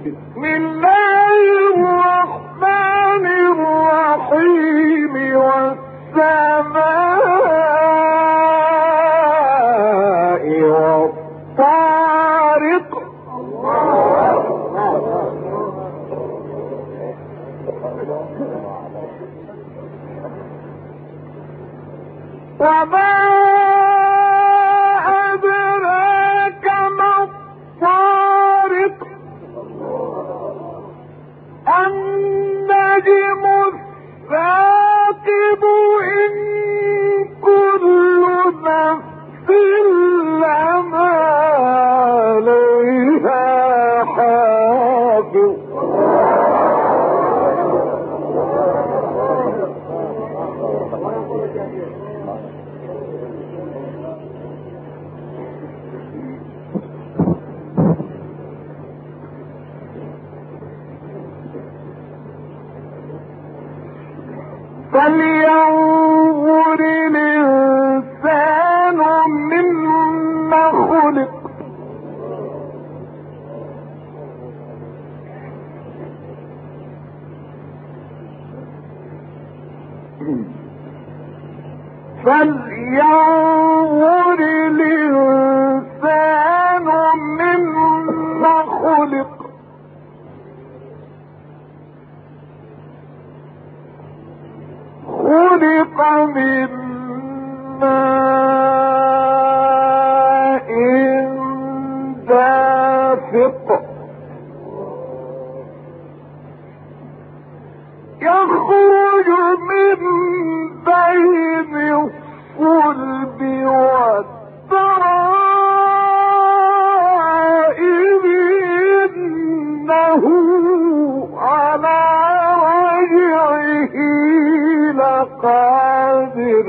بسم الله الرحمن الرحيم والسماء والطارق وما أدراك ما الطارق النجم الثاقب إن كل نفس لما عليها حافظ فلينظر الإنسان مما خلق فلينظر الإنسان مما خلق خلق من ماء دافق يخرج من بين الصلب والترائب إنه على رجعه لقادر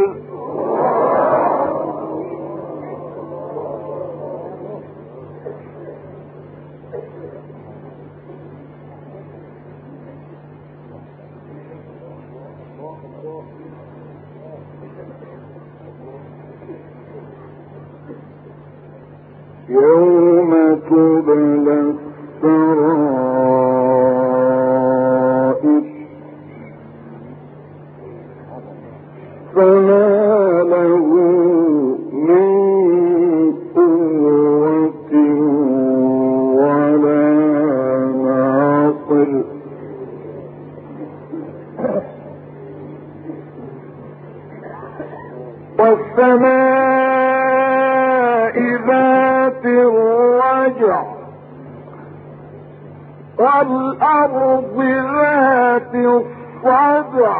يوم تبلى السرائر فما له من قوة ولا ناصر والسماء ذات الرجع والأرض ذات الصدع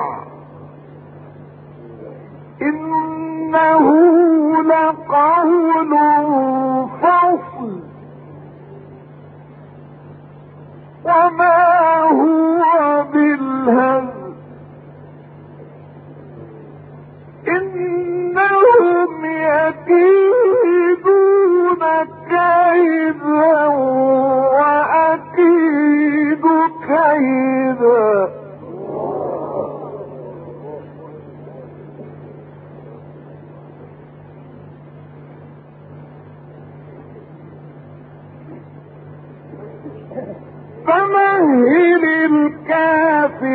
إنه لقول فصل وما هو بالهزل إنهم يكيدون كيدا وأكيد كيدا فمهل الكافرين